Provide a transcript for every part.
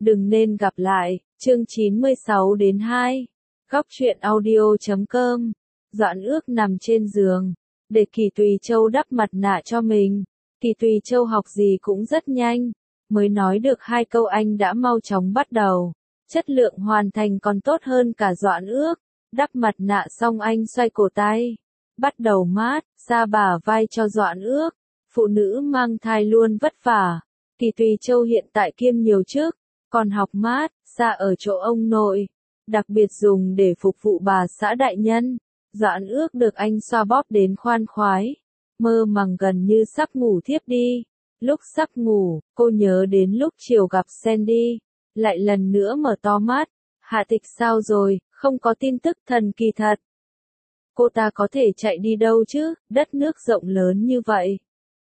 Đừng nên gặp lại, chương 96 đến 2. Góc truyện audio.com. Doãn Ước nằm trên giường, để Kỳ Tùy Châu đắp mặt nạ cho mình. Kỳ Tùy Châu học gì cũng rất nhanh, mới nói được 2 câu anh đã mau chóng bắt đầu. Chất lượng hoàn thành còn tốt hơn cả Doãn Ước. Đắp mặt nạ xong anh xoay cổ tay, bắt đầu mát xa bả vai cho Doãn Ước. Phụ nữ mang thai luôn vất vả. Kỳ Tùy Châu hiện tại kiêm nhiều chức, còn học mát xa ở chỗ ông nội, đặc biệt dùng để phục vụ bà xã đại nhân. Doãn Ước được anh xoa bóp đến khoan khoái, mơ màng gần như sắp ngủ thiếp đi. Lúc sắp ngủ, cô nhớ đến lúc chiều gặp Sandy, lại lần nữa mở to mắt. Hạ Tịch sao rồi, không có tin tức, thần kỳ thật. Cô ta có thể chạy đi đâu chứ, đất nước rộng lớn như vậy.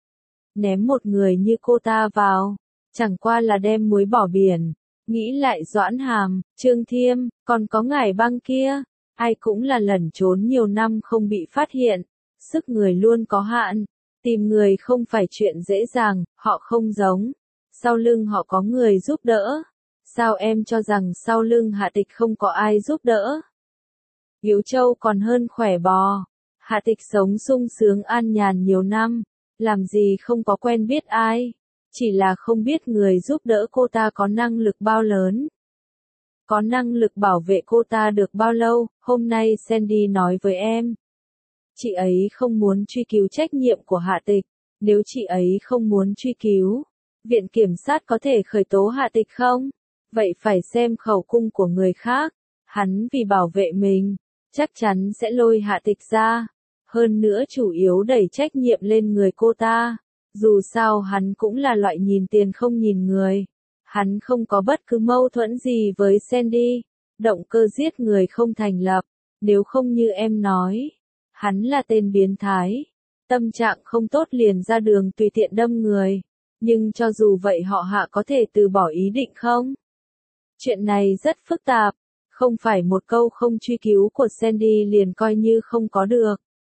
Ném một người như cô ta vào, chẳng qua là đem muối bỏ biển. Nghĩ lại Doãn Hàm, Trương Thiêm, còn có Ngải Băng kia, ai cũng là lẩn trốn nhiều năm không bị phát hiện. Sức người luôn có hạn, tìm người không phải chuyện dễ dàng, họ không giống. Sau lưng họ có người giúp đỡ. Sao em cho rằng sau lưng Hạ Tịch không có ai giúp đỡ? Hiếu Châu còn hơn khỏe bò. Hạ Tịch sống sung sướng an nhàn nhiều năm, làm gì không có quen biết ai. Chỉ là không biết người giúp đỡ cô ta có năng lực bao lớn. Có năng lực bảo vệ cô ta được bao lâu. Hôm nay Sandy nói với em, chị ấy không muốn truy cứu trách nhiệm của Hạ Tịch. Nếu chị ấy không muốn truy cứu, Viện Kiểm sát có thể khởi tố Hạ Tịch không? Vậy phải xem khẩu cung của người khác. Hắn vì bảo vệ mình, chắc chắn sẽ lôi Hạ Tịch ra. Hơn nữa chủ yếu đẩy trách nhiệm lên người cô ta. Dù sao hắn cũng là loại nhìn tiền không nhìn người. Hắn không có bất cứ mâu thuẫn gì với Sandy. Động cơ giết người không thành lập. Nếu không như em nói, hắn là tên biến thái. Tâm trạng không tốt liền ra đường tùy tiện đâm người. Nhưng cho dù vậy họ Hạ có thể từ bỏ ý định không? Chuyện này rất phức tạp. Không phải một câu không truy cứu của Sandy liền coi như không có được.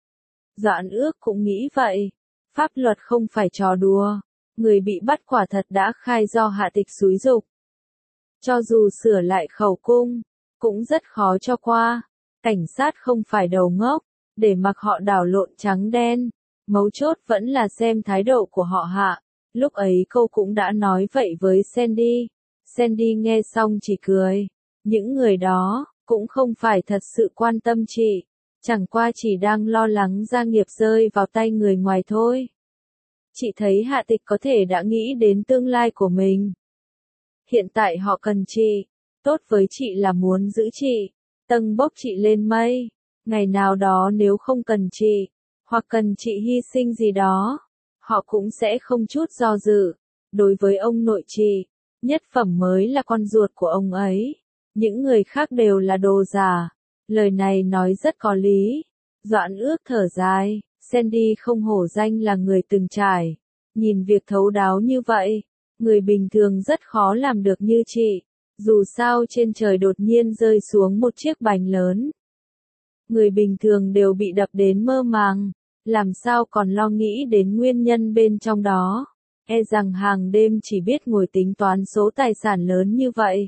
Doãn Ước cũng nghĩ vậy. Pháp luật không phải trò đùa. Người bị bắt quả thật đã khai do Hạ Tịch xúi giục. Cho dù sửa lại khẩu cung, cũng rất khó cho qua. Cảnh sát không phải đầu ngốc, để mặc họ đảo lộn trắng đen. Mấu chốt vẫn là xem thái độ của họ Hạ. Lúc ấy cô cũng đã nói vậy với Sandy. Sandy nghe xong chỉ cười. Những người đó, cũng không phải thật sự quan tâm chị. Chẳng qua chỉ đang lo lắng gia nghiệp rơi vào tay người ngoài thôi. Chị thấy Hạ Tịch có thể đã nghĩ đến tương lai của mình. Hiện tại họ cần chị. Tốt với chị là muốn giữ chị, tâng bốc chị lên mây. Ngày nào đó nếu không cần chị, hoặc cần chị hy sinh gì đó, họ cũng sẽ không chút do dự. Đối với ông nội chị, nhất phẩm mới là con ruột của ông ấy. Những người khác đều là đồ giả. Lời này nói rất có lý. Doãn Ước thở dài. Sandy không hổ danh là người từng trải. Nhìn việc thấu đáo như vậy, người bình thường rất khó làm được như chị. Dù sao trên trời đột nhiên rơi xuống một chiếc bánh lớn, người bình thường đều bị đập đến mơ màng. Làm sao còn lo nghĩ đến nguyên nhân bên trong đó. E rằng hàng đêm chỉ biết ngồi tính toán số tài sản lớn như vậy.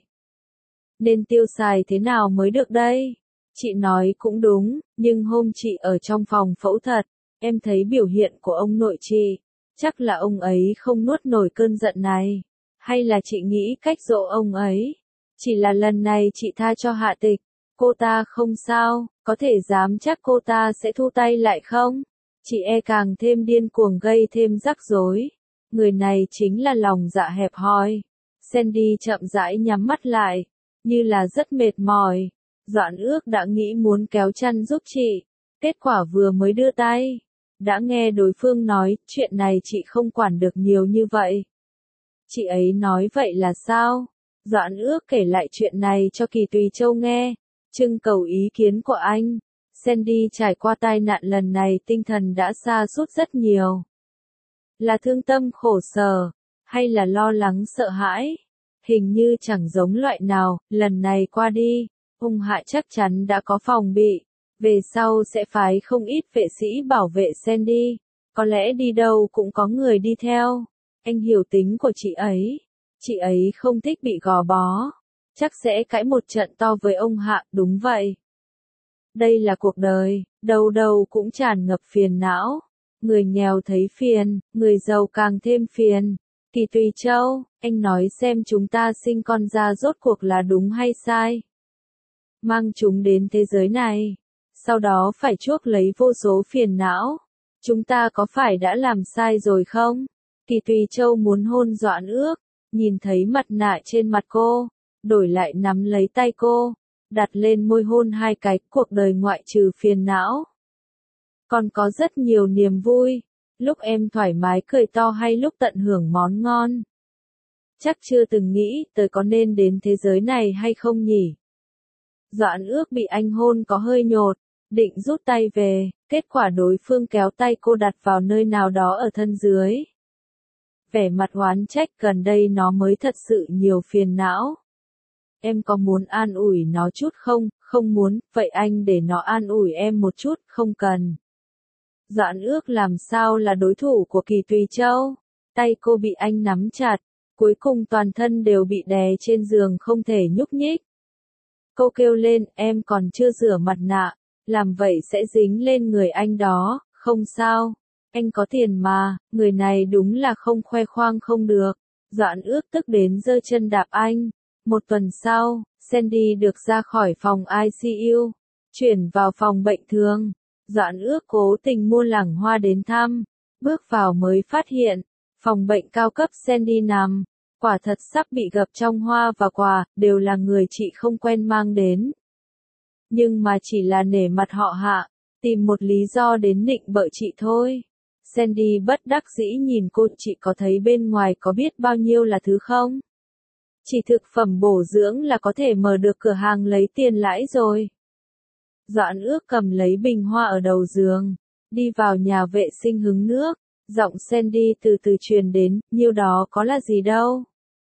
Nên tiêu xài thế nào mới được đây? Chị nói cũng đúng, nhưng hôm chị ở trong phòng phẫu thuật, em thấy biểu hiện của ông nội chị. Chắc là ông ấy không nuốt nổi cơn giận này. Hay là chị nghĩ cách dỗ ông ấy? Chỉ là lần này chị tha cho Hạ Tịch. Cô ta không sao, có thể dám chắc cô ta sẽ thu tay lại không? Chị e càng thêm điên cuồng gây thêm rắc rối. Người này chính là lòng dạ hẹp hòi. Sandy chậm rãi nhắm mắt lại, như là rất mệt mỏi. Doãn Ước đã nghĩ muốn kéo chăn giúp chị. Kết quả vừa mới đưa tay, đã nghe đối phương nói, chuyện này chị không quản được nhiều như vậy. Chị ấy nói vậy là sao? Doãn Ước kể lại chuyện này cho Kỳ Tùy Châu nghe, trưng cầu ý kiến của anh. Sandy trải qua tai nạn lần này tinh thần đã sa sút rất nhiều. Là thương tâm khổ sở, hay là lo lắng sợ hãi? Hình như chẳng giống loại nào. Lần này qua đi, ông Hạ chắc chắn đã có phòng bị. Về sau sẽ phái không ít vệ sĩ bảo vệ Sandy. Có lẽ đi đâu cũng có người đi theo. Anh hiểu tính của chị ấy. Chị ấy không thích bị gò bó. Chắc sẽ cãi một trận to với ông Hạ, đúng vậy. Đây là cuộc đời, đâu đâu cũng tràn ngập phiền não. Người nghèo thấy phiền, người giàu càng thêm phiền. Kỳ Tùy Châu, anh nói xem chúng ta sinh con ra rốt cuộc là đúng hay sai? Mang chúng đến thế giới này, sau đó phải chuốc lấy vô số phiền não. Chúng ta có phải đã làm sai rồi không? Kỳ Tùy Châu muốn hôn Doãn Ước, nhìn thấy mặt nạ trên mặt cô, đổi lại nắm lấy tay cô, đặt lên môi hôn hai cái, cuộc đời ngoại trừ phiền não. Còn có rất nhiều niềm vui, lúc em thoải mái cười to hay lúc tận hưởng món ngon. Chắc chưa từng nghĩ tới có nên đến thế giới này hay không nhỉ? Doãn Ước bị anh hôn có hơi nhột, định rút tay về, kết quả đối phương kéo tay cô đặt vào nơi nào đó ở thân dưới. Vẻ mặt oán trách, gần đây nó mới thật sự nhiều phiền não. Em có muốn an ủi nó chút không? Không muốn, vậy anh để nó an ủi em một chút, không cần. Doãn Ước làm sao là đối thủ của Kỳ Tùy Châu? Tay cô bị anh nắm chặt, cuối cùng toàn thân đều bị đè trên giường không thể nhúc nhích. Cô kêu lên, em còn chưa rửa mặt nạ, làm vậy sẽ dính lên người anh đó, không sao. Anh có tiền mà, người này đúng là không khoe khoang không được. Doãn Ước tức đến giơ chân đạp anh. Một tuần sau, Sandy được ra khỏi phòng ICU, chuyển vào phòng bệnh thường. Doãn Ước cố tình mua lẵng hoa đến thăm, bước vào mới phát hiện, phòng bệnh cao cấp Sandy nằm, quả thật sắp bị gập trong hoa và quà, đều là người chị không quen mang đến. Nhưng mà chỉ là nể mặt họ Hạ, tìm một lý do đến nịnh bợ chị thôi. Sandy bất đắc dĩ nhìn cô, chị có thấy bên ngoài có biết bao nhiêu là thứ không? Chỉ thực phẩm bổ dưỡng là có thể mở được cửa hàng lấy tiền lãi rồi. Doãn Ước cầm lấy bình hoa ở đầu giường, đi vào nhà vệ sinh hứng nước, giọng Sandy từ từ truyền đến, nhiêu đó có là gì đâu.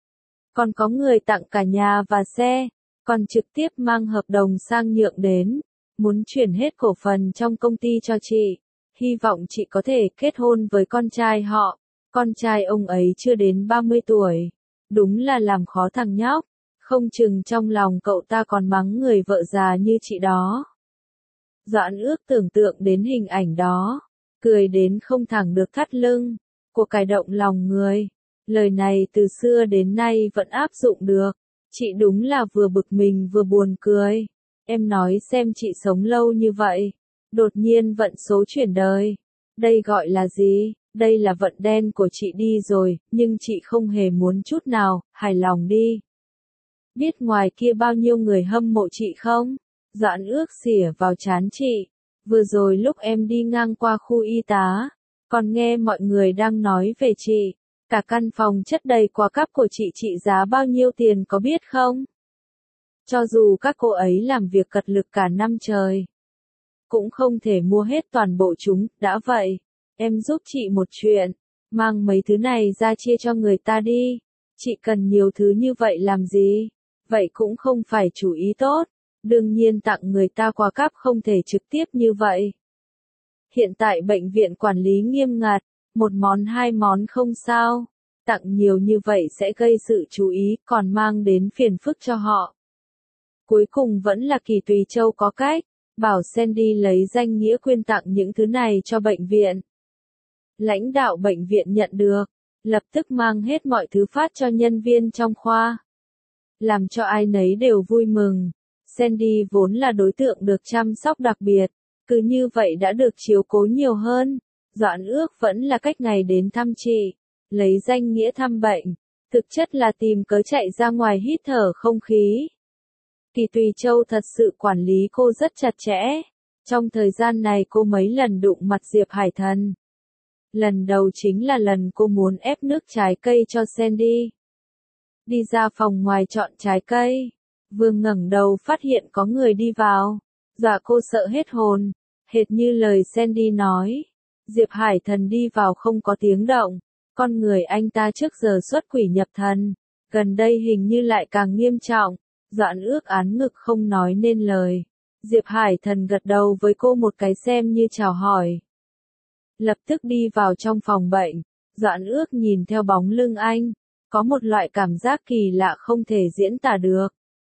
Còn có người tặng cả nhà và xe, còn trực tiếp mang hợp đồng sang nhượng đến, muốn chuyển hết cổ phần trong công ty cho chị, hy vọng chị có thể kết hôn với con trai họ. Con trai ông ấy chưa đến 30 tuổi, đúng là làm khó thằng nhóc, không chừng trong lòng cậu ta còn mắng người vợ già như chị đó. Doãn Ước tưởng tượng đến hình ảnh đó, cười đến không thẳng được thắt lưng, cô cài động lòng người. Lời này từ xưa đến nay vẫn áp dụng được, chị đúng là vừa bực mình vừa buồn cười. Em nói xem chị sống lâu như vậy, đột nhiên vận số chuyển đời. Đây gọi là gì? Đây là vận đen của chị đi rồi, nhưng chị không hề muốn chút nào, hài lòng đi. Biết ngoài kia bao nhiêu người hâm mộ chị không? Doãn Ước xỉa vào trán chị. Vừa rồi lúc em đi ngang qua khu y tá, còn nghe mọi người đang nói về chị. Cả căn phòng chất đầy quà cáp của chị giá bao nhiêu tiền có biết không? Cho dù các cô ấy làm việc cật lực cả năm trời, cũng không thể mua hết toàn bộ chúng, đã vậy. Em giúp chị một chuyện, mang mấy thứ này ra chia cho người ta đi. Chị cần nhiều thứ như vậy làm gì? Vậy cũng không phải chủ ý tốt. Đương nhiên tặng người ta quà cáp không thể trực tiếp như vậy. Hiện tại bệnh viện quản lý nghiêm ngặt, một món hai món không sao. Tặng nhiều như vậy sẽ gây sự chú ý, còn mang đến phiền phức cho họ. Cuối cùng vẫn là Kỳ Tùy Châu có cách, bảo Sandy lấy danh nghĩa quyên tặng những thứ này cho bệnh viện. Lãnh đạo bệnh viện nhận được, lập tức mang hết mọi thứ phát cho nhân viên trong khoa. Làm cho ai nấy đều vui mừng. Sandy vốn là đối tượng được chăm sóc đặc biệt, cứ như vậy đã được chiếu cố nhiều hơn. Doãn Ước vẫn là cách ngày đến thăm chị, lấy danh nghĩa thăm bệnh, thực chất là tìm cớ chạy ra ngoài hít thở không khí. Kỳ Tùy Châu thật sự quản lý cô rất chặt chẽ. Trong thời gian này cô mấy lần đụng mặt Diệp Hải Thần. Lần đầu chính là lần cô muốn ép nước trái cây cho Sandy. Đi ra phòng ngoài chọn trái cây, vừa ngẩng đầu phát hiện có người đi vào, dọa cô sợ hết hồn, hệt như lời Sandy nói. Diệp Hải Thần đi vào không có tiếng động, con người anh ta trước giờ xuất quỷ nhập thần, gần đây hình như lại càng nghiêm trọng. Doãn Ước án ngực không nói nên lời. Diệp Hải Thần gật đầu với cô một cái xem như chào hỏi. Lập tức đi vào trong phòng bệnh. Doãn Ước nhìn theo bóng lưng anh, Có một loại cảm giác kỳ lạ không thể diễn tả được.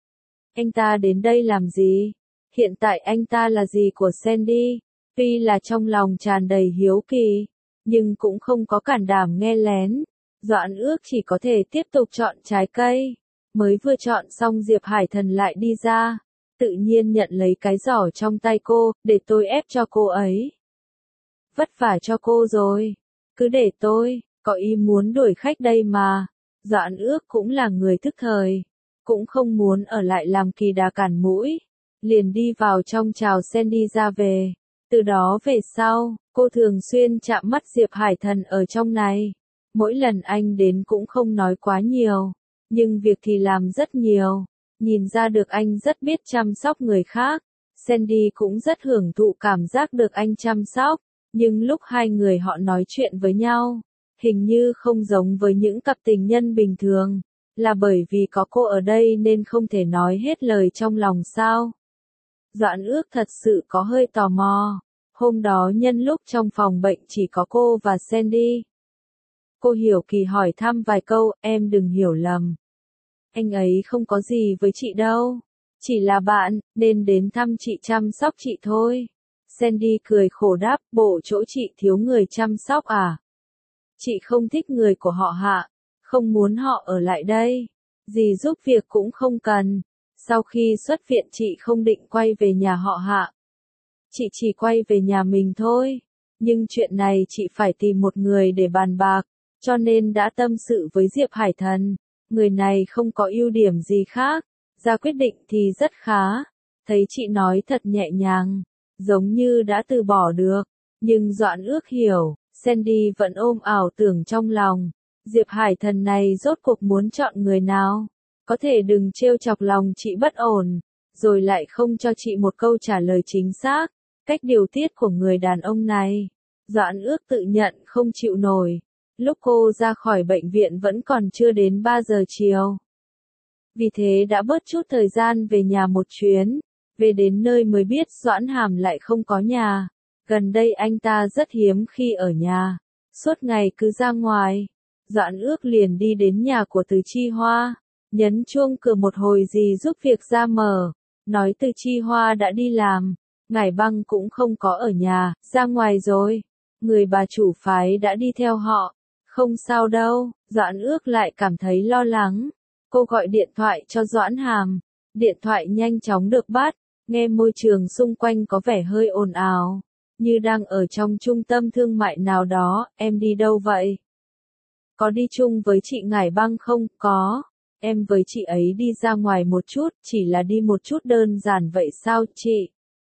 Anh ta đến đây làm gì? Hiện tại anh ta là gì của Sandy? Tuy là trong lòng tràn đầy hiếu kỳ, nhưng cũng không có cản đảm nghe lén. Doãn ước chỉ có thể tiếp tục chọn trái cây. Mới vừa chọn xong Diệp Hải Thần lại đi ra, tự nhiên nhận lấy cái giỏ trong tay cô, để tôi ép cho cô ấy. Vất vả cho cô rồi, cứ để tôi, có ý muốn đuổi khách đây mà. Doãn ước cũng là người thức thời, cũng không muốn ở lại làm kỳ đà cản mũi, liền đi vào trong chào Sandy ra về. Từ đó về sau, cô thường xuyên chạm mắt Diệp Hải Thần ở trong này. Mỗi lần anh đến cũng không nói quá nhiều, nhưng việc thì làm rất nhiều. Nhìn ra được anh rất biết chăm sóc người khác. Sandy cũng rất hưởng thụ cảm giác được anh chăm sóc, nhưng lúc hai người họ nói chuyện với nhau, hình như không giống với những cặp tình nhân bình thường. Là bởi vì có cô ở đây nên không thể nói hết lời trong lòng sao? Doãn ước thật sự có hơi tò mò. Hôm đó nhân lúc trong phòng bệnh chỉ có cô và Sandy. Cô hiểu kỳ hỏi thăm vài câu, em đừng hiểu lầm. Anh ấy không có gì với chị đâu. Chỉ là bạn, nên đến thăm chị chăm sóc chị thôi. Sandy cười khổ đáp, bộ chỗ chị thiếu người chăm sóc à? Chị không thích người của họ Hạ, không muốn họ ở lại đây. Dì giúp việc cũng không cần. Sau khi xuất viện chị không định quay về nhà họ Hạ. Chị chỉ quay về nhà mình thôi. Nhưng chuyện này chị phải tìm một người để bàn bạc, cho nên đã tâm sự với Diệp Hải Thần. Người này không có ưu điểm gì khác, ra quyết định thì rất khá. Thấy chị nói thật nhẹ nhàng, giống như đã từ bỏ được. Nhưng Doãn ước hiểu, Sandy vẫn ôm ảo tưởng trong lòng. Diệp Hải Thần này rốt cuộc muốn chọn người nào? Có thể đừng trêu chọc lòng chị bất ổn, rồi lại không cho chị một câu trả lời chính xác. Cách điều tiết của người đàn ông này, Doãn ước tự nhận không chịu nổi. Lúc cô ra khỏi bệnh viện vẫn còn chưa đến 3 giờ chiều. Vì thế đã bớt chút thời gian về nhà một chuyến. Về đến nơi mới biết Doãn Hàm lại không có nhà. Gần đây anh ta rất hiếm khi ở nhà, suốt ngày cứ ra ngoài. Doãn ước liền đi đến nhà của Từ Chi Hoa, nhấn chuông cửa một hồi dì giúp việc ra mở, nói Từ Chi Hoa đã đi làm, Ngải Băng cũng không có ở nhà, ra ngoài rồi. Người bà chủ phái đã đi theo họ. Không sao đâu, Doãn ước lại cảm thấy lo lắng. Cô gọi điện thoại cho Doãn Hàm, điện thoại nhanh chóng được bắt, nghe môi trường xung quanh có vẻ hơi ồn ào, như đang ở trong trung tâm thương mại nào đó. Em đi đâu vậy? Có đi chung với chị Ngải Băng không? Có, em với chị ấy đi ra ngoài một chút, chỉ là đi một chút đơn giản vậy sao chị?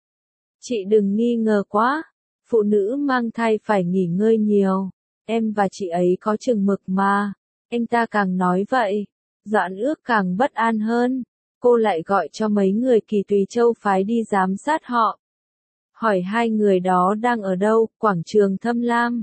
Chị đừng nghi ngờ quá, phụ nữ mang thai phải nghỉ ngơi nhiều, em và chị ấy có chừng mực mà. Anh ta càng nói vậy, Doãn ước càng bất an hơn. Cô lại gọi cho mấy người Kỳ Tùy Châu phái đi giám sát họ. Hỏi hai người đó đang ở đâu? Quảng trường Thâm Lam.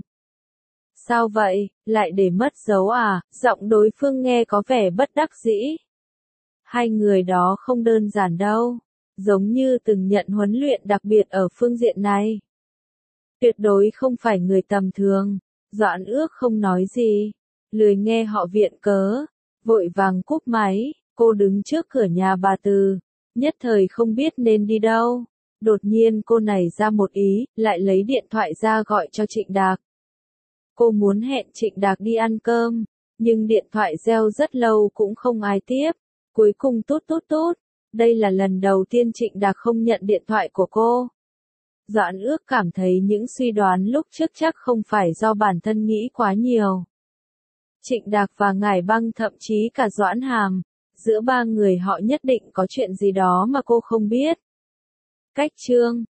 Sao vậy, lại để mất dấu à? Giọng đối phương nghe có vẻ bất đắc dĩ. Hai người đó không đơn giản đâu, giống như từng nhận huấn luyện đặc biệt ở phương diện này. Tuyệt đối không phải người tầm thường. Doãn ước không nói gì, lười nghe họ viện cớ, vội vàng cúp máy. Cô đứng trước cửa nhà bà Từ, nhất thời không biết nên đi đâu. Đột nhiên cô nảy ra một ý, lại lấy điện thoại ra gọi cho Trịnh Đạc. Cô muốn hẹn Trịnh Đạc đi ăn cơm, nhưng điện thoại reo rất lâu cũng không ai tiếp. Cuối cùng tút tút tút. Đây là lần đầu tiên Trịnh Đạc không nhận điện thoại của cô. Doãn ước cảm thấy những suy đoán lúc trước chắc không phải do bản thân nghĩ quá nhiều. Trịnh Đạc và Ngải Băng thậm chí cả Doãn Hàm, giữa ba người họ nhất định có chuyện gì đó mà cô không biết. Cách chương